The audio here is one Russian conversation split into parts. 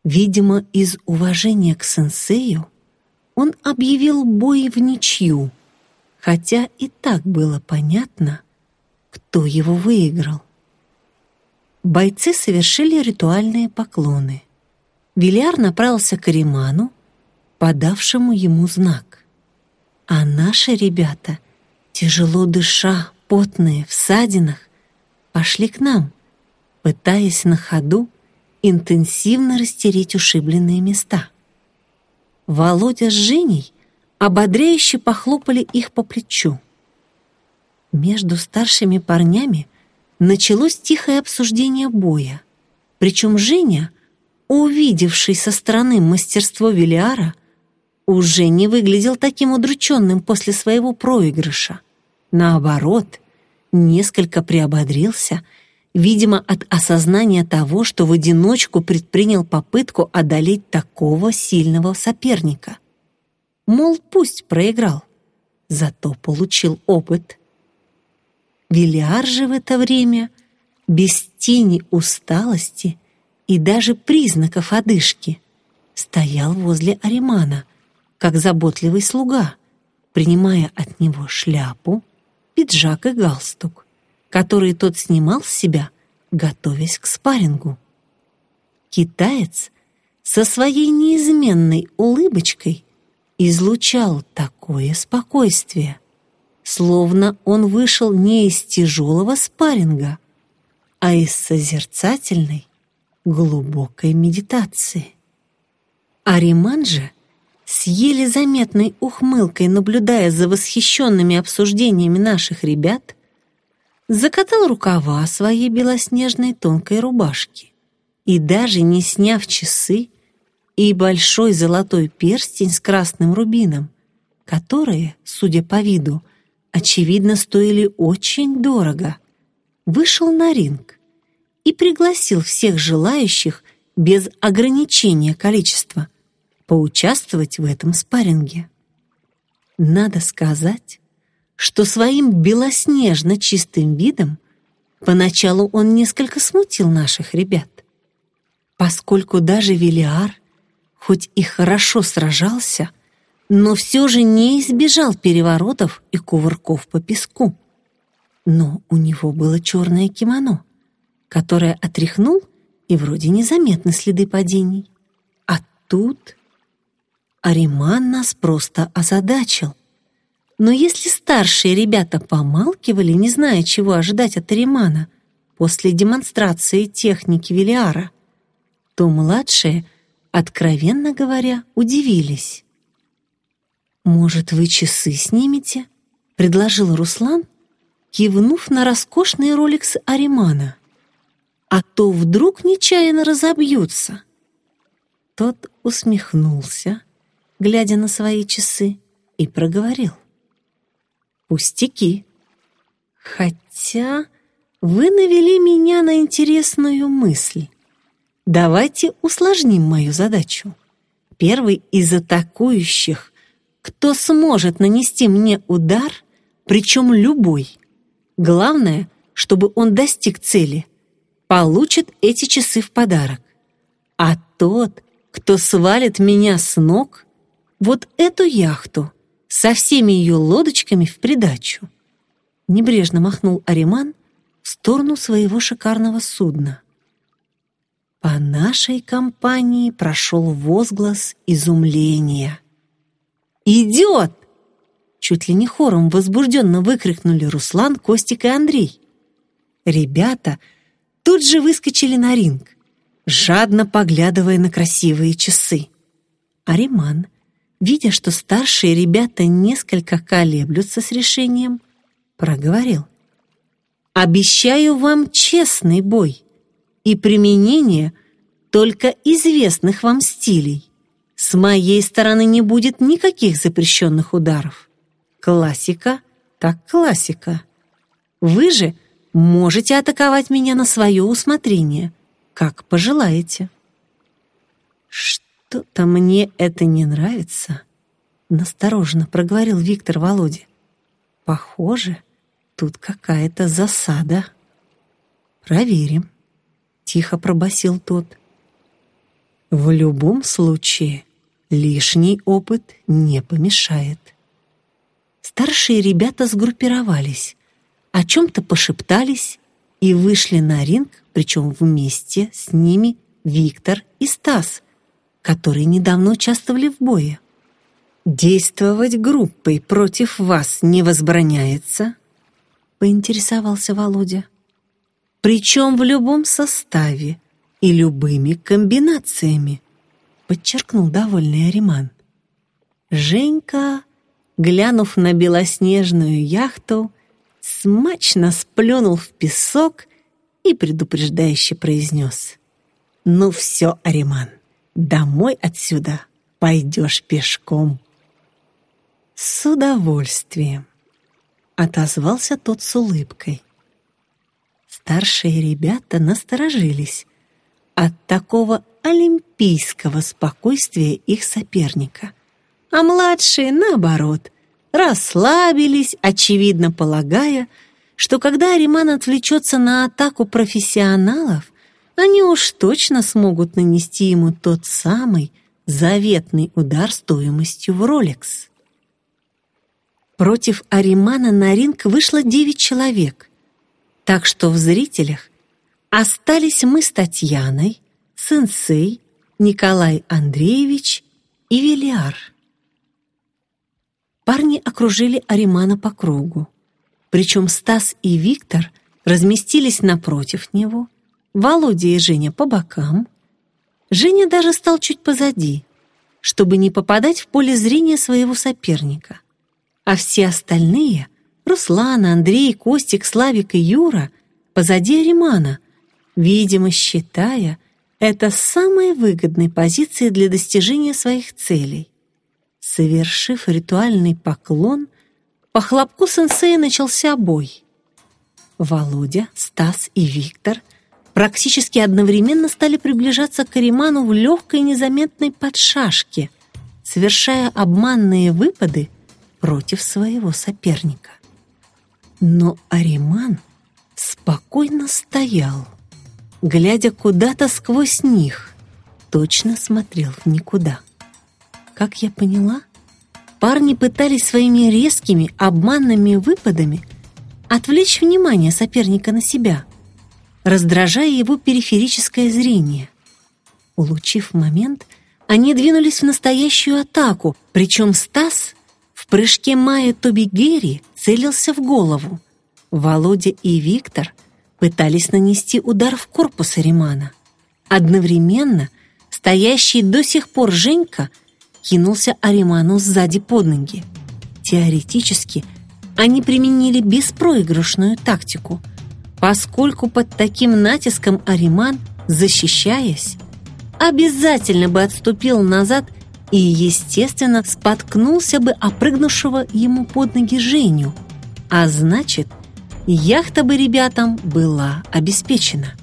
Видимо, из уважения к сенсею он объявил бой в ничью, хотя и так было понятно, кто его выиграл. Бойцы совершили ритуальные поклоны. Вилиар направился к Ариману, подавшему ему знак. А наши ребята, тяжело дыша, потные, в ссадинах, пошли к нам, пытаясь на ходу интенсивно растереть ушибленные места. Володя с Женей ободряюще похлопали их по плечу. Между старшими парнями началось тихое обсуждение боя, причем Женя, увидевший со стороны мастерство Вилиара, уже не выглядел таким удрученным после своего проигрыша. Наоборот, несколько приободрился, видимо, от осознания того, что в одиночку предпринял попытку одолеть такого сильного соперника. Мол, пусть проиграл, зато получил опыт. Вилиар же в это время, без тени усталости и даже признаков одышки, стоял возле Аримана, как заботливый слуга, принимая от него шляпу, пиджак и галстук, который тот снимал с себя, готовясь к спаррингу. Китаец со своей неизменной улыбочкой излучал такое спокойствие, словно он вышел не из тяжелого спарринга, а из созерцательной, глубокой медитации. Ариман же, с еле заметной ухмылкой наблюдая за восхищенными обсуждениями наших ребят, закатал рукава своей белоснежной тонкой рубашки и, даже не сняв часы и большой золотой перстень с красным рубином, которые, судя по виду, очевидно, стоили очень дорого, вышел на ринг и пригласил всех желающих без ограничения количества поучаствовать в этом спарринге. Надо сказать, что своим белоснежно чистым видом поначалу он несколько смутил наших ребят, поскольку даже Вилиар, хоть и хорошо сражался, но все же не избежал переворотов и кувырков по песку. Но у него было черное кимоно, которое отряхнул, и вроде незаметны следы падений. А тут Ариман нас просто озадачил. Но если старшие ребята помалкивали, не зная, чего ожидать от Аримана после демонстрации техники Вилиара, то младшие, откровенно говоря, удивились. «Может, вы часы снимете?» — предложил Руслан, кивнув на роскошный роликс Аримана. «А то вдруг нечаянно разобьются». Тот усмехнулся, глядя на свои часы, и проговорил: «Пустяки. Хотя вы навели меня на интересную мысль. Давайте усложним мою задачу. Первый из атакующих, кто сможет нанести мне удар, причем любой, главное, чтобы он достиг цели, получит эти часы в подарок. А тот, кто свалит меня с ног, вот эту яхту со всеми ее лодочками в придачу». Небрежно махнул Ариман в сторону своего шикарного судна. По нашей компании прошел возглас изумления. «Идет!» Чуть ли не хором возбужденно выкрикнули Руслан, Костик и Андрей. Ребята тут же выскочили на ринг, жадно поглядывая на красивые часы. Ариман, видя, что старшие ребята несколько колеблются с решением, проговорил: «Обещаю вам честный бой и применение только известных вам стилей. С моей стороны не будет никаких запрещенных ударов. Классика так классика. Вы же можете атаковать меня на свое усмотрение, как пожелаете». «Что-то мне это не нравится», — настороженно проговорил Виктор Володе. «Похоже, тут какая-то засада». «Проверим», — тихо пробасил тот. В любом случае, лишний опыт не помешает. Старшие ребята сгруппировались, о чем-то пошептались и вышли на ринг, причем вместе с ними Виктор и Стас, которые недавно участвовали в бое. «Действовать группой против вас не возбраняется?» — поинтересовался Володя. «Причем в любом составе и любыми комбинациями», — подчеркнул довольный Ариман. Женька, глянув на белоснежную яхту, смачно сплюнул в песок и предупреждающе произнес: «Ну все, Ариман, домой отсюда пойдешь пешком». «С удовольствием», — отозвался тот с улыбкой. Старшие ребята насторожились от такого олимпийского спокойствия их соперника, а младшие, наоборот, расслабились, очевидно полагая, что когда Ариман отвлечется на атаку профессионалов, они уж точно смогут нанести ему тот самый заветный удар стоимостью в Rolex. Против Аримана на ринг вышло 9 человек, так что в зрителях остались мы с Татьяной, Сенсей, Николай Андреевич и Велиар. Парни окружили Аримана по кругу, причем Стас и Виктор разместились напротив него, Володя и Женя по бокам. Женя даже стал чуть позади, чтобы не попадать в поле зрения своего соперника. А все остальные — Руслан, Андрей, Костик, Славик и Юра — позади Аримана, видимо, считая это самой выгодной позицией для достижения своих целей. Совершив ритуальный поклон, по хлопку сенсея начался бой. Володя, Стас и Виктор практически одновременно стали приближаться к Ариману в легкой незаметной подшашке, совершая обманные выпады против своего соперника. Но Ариман спокойно стоял, глядя куда-то сквозь них, точно смотрел в никуда. Как я поняла, парни пытались своими резкими обманными выпадами отвлечь внимание соперника на себя, раздражая его периферическое зрение. Улучив момент, они двинулись в настоящую атаку, причем Стас в прыжке Майя Тобигери целился в голову. Володя и Виктор пытались нанести удар в корпус Аримана. Одновременно стоящий до сих пор Женька кинулся Ариману сзади под ноги. Теоретически они применили беспроигрышную тактику, поскольку под таким натиском Ариман, защищаясь, обязательно бы отступил назад и, естественно, споткнулся бы о прыгнувшего ему под ноги Женю, а значит, яхта бы ребятам была обеспечена.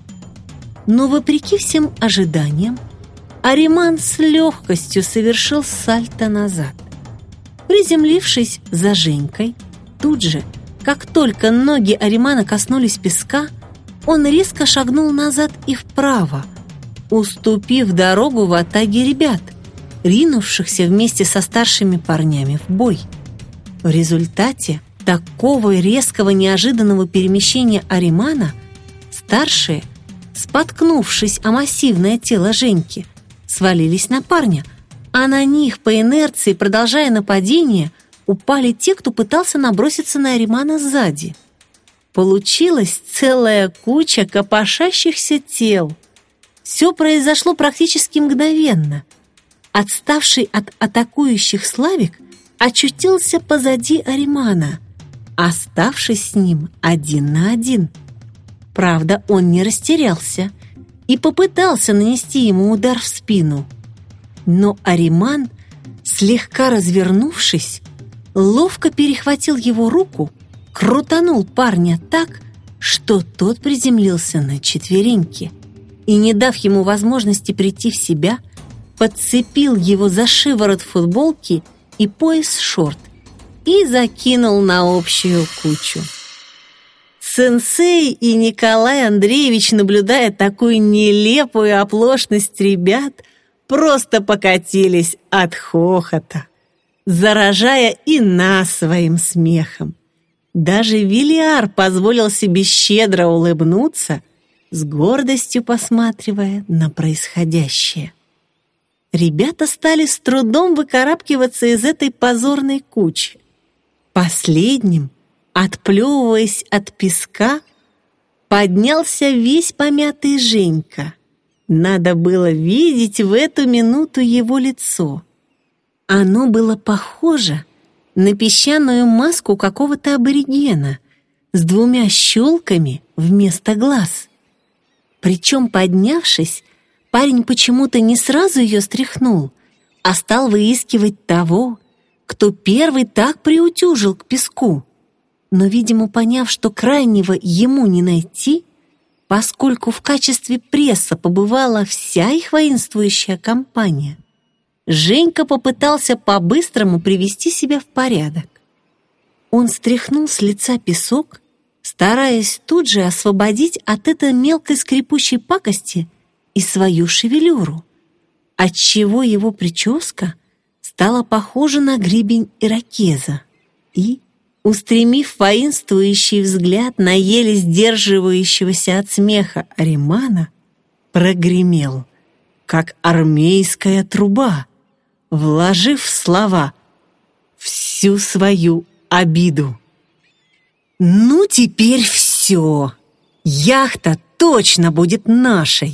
Но вопреки всем ожиданиям, Ариман с легкостью совершил сальто назад. Приземлившись за Женькой, тут же, как только ноги Аримана коснулись песка, он резко шагнул назад и вправо, уступив дорогу в атаге ребят, ринувшихся вместе со старшими парнями в бой. В результате такого резкого неожиданного перемещения Аримана старшие, споткнувшись о массивное тело Женьки, свалились на парня, а на них по инерции, продолжая нападение, упали те, кто пытался наброситься на Аримана сзади. Получилась целая куча копошащихся тел. Все произошло практически мгновенно. Отставший от атакующих Славик очутился позади Аримана, оставшись с ним 1 на 1. Правда, он не растерялся и попытался нанести ему удар в спину. Но Ариман, слегка развернувшись, ловко перехватил его руку, крутанул парня так, что тот приземлился на четвереньки и, не дав ему возможности прийти в себя, подцепил его за шиворот футболки и пояс шорт и закинул на общую кучу. Сенсей и Николай Андреевич, наблюдая такую нелепую оплошность ребят, просто покатились от хохота, заражая и нас своим смехом. Даже Вилиар позволил себе щедро улыбнуться, с гордостью посматривая на происходящее. Ребята стали с трудом выкарабкиваться из этой позорной кучи. Последним, отплевываясь от песка, поднялся весь помятый Женька. Надо было видеть в эту минуту его лицо. Оно было похоже на песчаную маску какого-то аборигена с 2 щелками вместо глаз. Причем, поднявшись, парень почему-то не сразу ее стряхнул, а стал выискивать того, кто первый так приутюжил к песку. Но, видимо, поняв, что крайнего ему не найти, поскольку в качестве пресса побывала вся их воинствующая компания, Женька попытался по-быстрому привести себя в порядок. Он стряхнул с лица песок, стараясь тут же освободить от этой мелкой скрипучей пакости и свою шевелюру, отчего его прическа стала похожа на гребень ирокеза и, устремив воинствующий взгляд на еле сдерживающегося от смеха Аримана, прогремел, как армейская труба, вложив в слова всю свою обиду. «Ну, теперь все! Яхта точно будет нашей!»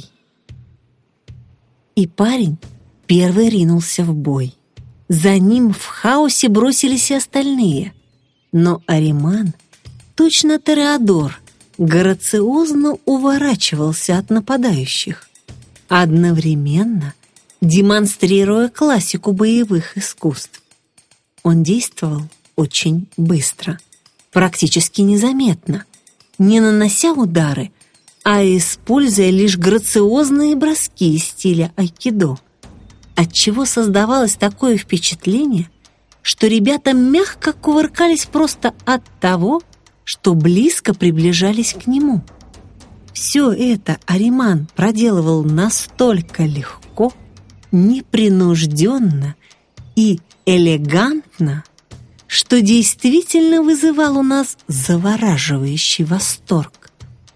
И парень первый ринулся в бой. За ним в хаосе бросились и остальные. Но Ариман, точно Тореадор, грациозно уворачивался от нападающих, одновременно демонстрируя классику боевых искусств. Он действовал очень быстро, практически незаметно, не нанося удары, а используя лишь грациозные броски из стиля айкидо, отчего создавалось такое впечатление, что ребята мягко кувыркались просто от того, что близко приближались к нему. Все это Ариман проделывал настолько легко, непринужденно и элегантно, что действительно вызывал у нас завораживающий восторг.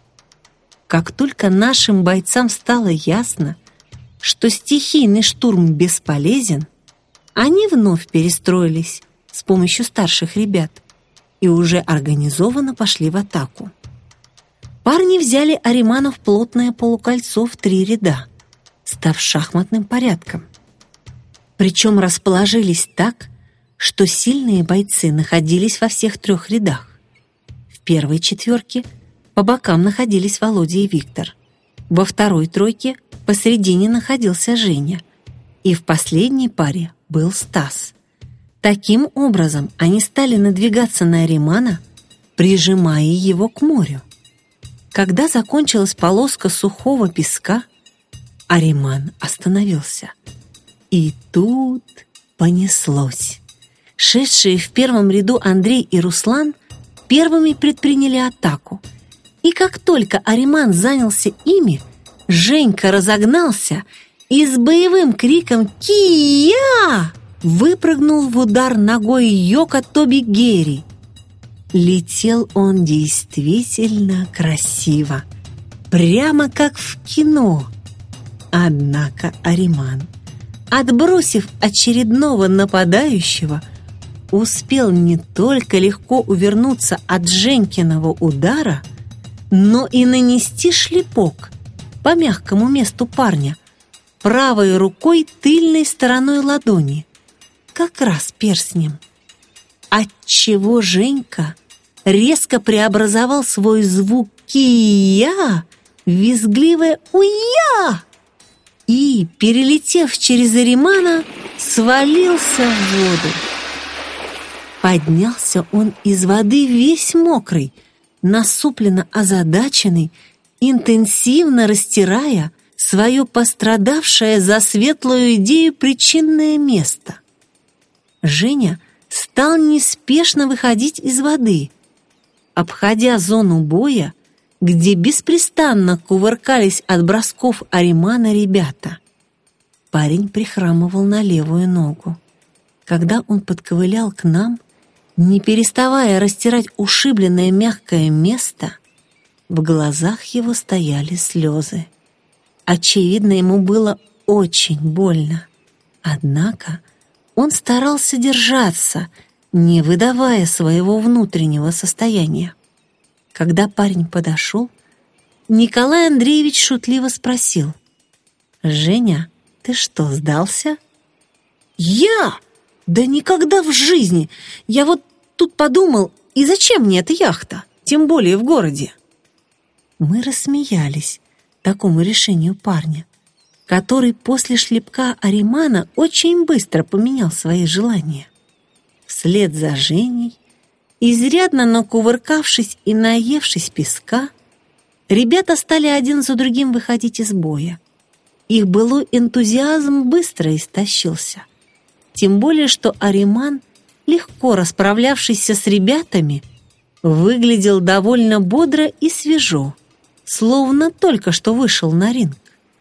Как только нашим бойцам стало ясно, что стихийный штурм бесполезен, они вновь перестроились с помощью старших ребят и уже организованно пошли в атаку. Парни взяли Аримана в плотное полукольцо в 3 ряда, став шахматным порядком. Причем расположились так, что сильные бойцы находились во всех 3 рядах. В первой 4 по бокам находились Володя и Виктор, во второй 3 посредине находился Женя, и в последней паре был Стас. Таким образом, они стали надвигаться на Аримана, прижимая его к морю. Когда закончилась полоска сухого песка, Ариман остановился. И тут понеслось. Шедшие в первом ряду Андрей и Руслан первыми предприняли атаку. И как только Ариман занялся ими, Женька разогнался и с боевым криком «Кия!» выпрыгнул в удар ногой Йока Тоби Герри. Летел он действительно красиво, прямо как в кино. Однако Ариман, отбросив очередного нападающего, успел не только легко увернуться от Женькиного удара, но и нанести шлепок по мягкому месту парня правой рукой тыльной стороной ладони, как раз перстнем, отчего Женька резко преобразовал свой звук «кия» в визгливое «уя» и, перелетев через Аримана, свалился в воду. Поднялся он из воды весь мокрый, насупленно озадаченный, интенсивно растирая свое пострадавшее за светлую идею причинное место. Женя стал неспешно выходить из воды, обходя зону боя, где беспрестанно кувыркались от бросков Аримана ребята. Парень прихрамывал на левую ногу. Когда он подковылял к нам, не переставая растирать ушибленное мягкое место, в глазах его стояли слезы. Очевидно, ему было очень больно. Однако он старался держаться, не выдавая своего внутреннего состояния. Когда парень подошел, Николай Андреевич шутливо спросил: «Женя, ты что, сдался?» «Я? Да никогда в жизни! Я вот тут подумал, и зачем мне эта яхта, тем более в городе?» Мы рассмеялись такому решению парня, который после шлепка Аримана очень быстро поменял свои желания. Вслед за Женей, изрядно накувыркавшись и наевшись песка, ребята стали один за другим выходить из боя. Их былой энтузиазм быстро истощился. Тем более, что Ариман, легко расправлявшийся с ребятами, выглядел довольно бодро и свежо, словно только что вышел на ринг.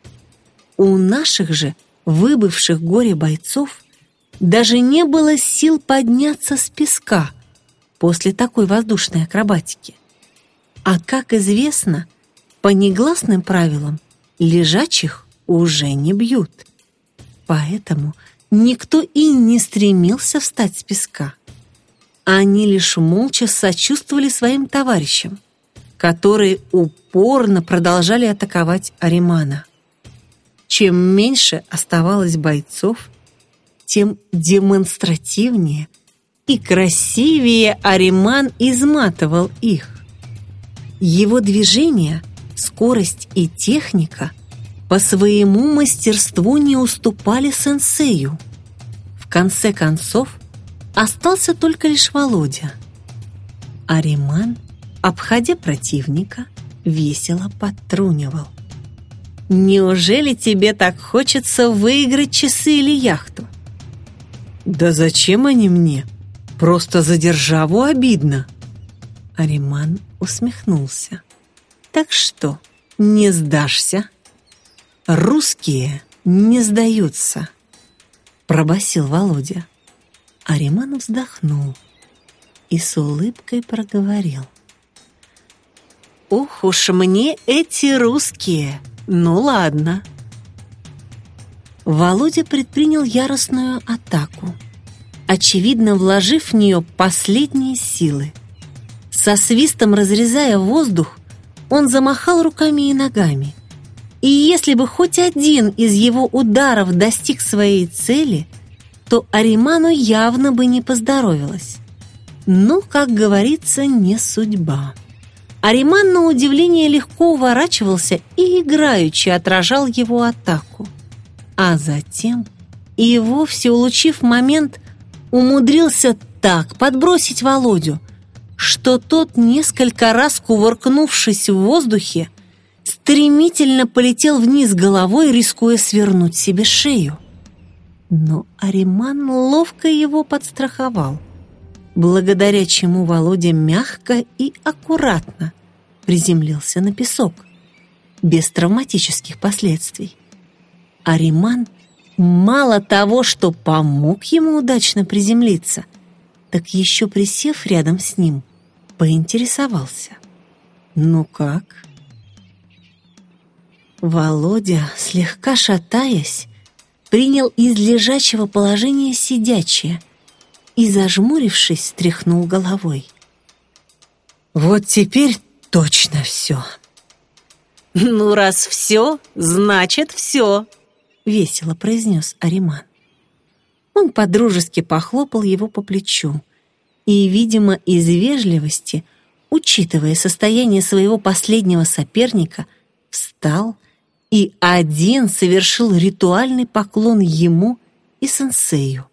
У наших же выбывших горе-бойцов даже не было сил подняться с песка после такой воздушной акробатики. А, как известно, по негласным правилам лежачих уже не бьют. Поэтому никто и не стремился встать с песка. Они лишь молча сочувствовали своим товарищам, которые упорно продолжали атаковать Аримана. Чем меньше оставалось бойцов, тем демонстративнее и красивее Ариман изматывал их. Его движения, скорость и техника по своему мастерству не уступали сенсею. В конце концов, остался только лишь Володя. Ариман, обходя противника, весело подтрунивал: «Неужели тебе так хочется выиграть часы или яхту?» «Да зачем они мне? Просто за державу обидно». Ариман усмехнулся. «Так что, не сдашься?» «Русские не сдаются», — пробасил Володя. Ариман вздохнул и с улыбкой проговорил: «Ух уж мне эти русские! Ну ладно». Володя предпринял яростную атаку, очевидно, вложив в нее последние силы. Со свистом разрезая воздух, он замахал руками и ногами. И если бы хоть один из его ударов достиг своей цели, то Ариману явно бы не поздоровилось. Но, как говорится, не судьба. Ариман, на удивление, легко уворачивался и играючи отражал его атаку. А затем, и вовсе улучив момент, умудрился так подбросить Володю, что тот, несколько раз кувыркнувшись в воздухе, стремительно полетел вниз головой, рискуя свернуть себе шею. Но Ариман ловко его подстраховал, благодаря чему Володя мягко и аккуратно приземлился на песок, без травматических последствий. Ариман мало того, что помог ему удачно приземлиться, так еще, присев рядом с ним, поинтересовался: «Ну как?» Володя, слегка шатаясь, принял из лежачего положения сидячее и, зажмурившись, тряхнул головой. «Вот теперь точно все». «Ну, раз все, значит все», — весело произнес Ариман. Он подружески похлопал его по плечу и, видимо, из вежливости, учитывая состояние своего последнего соперника, встал и один совершил ритуальный поклон ему и сенсею.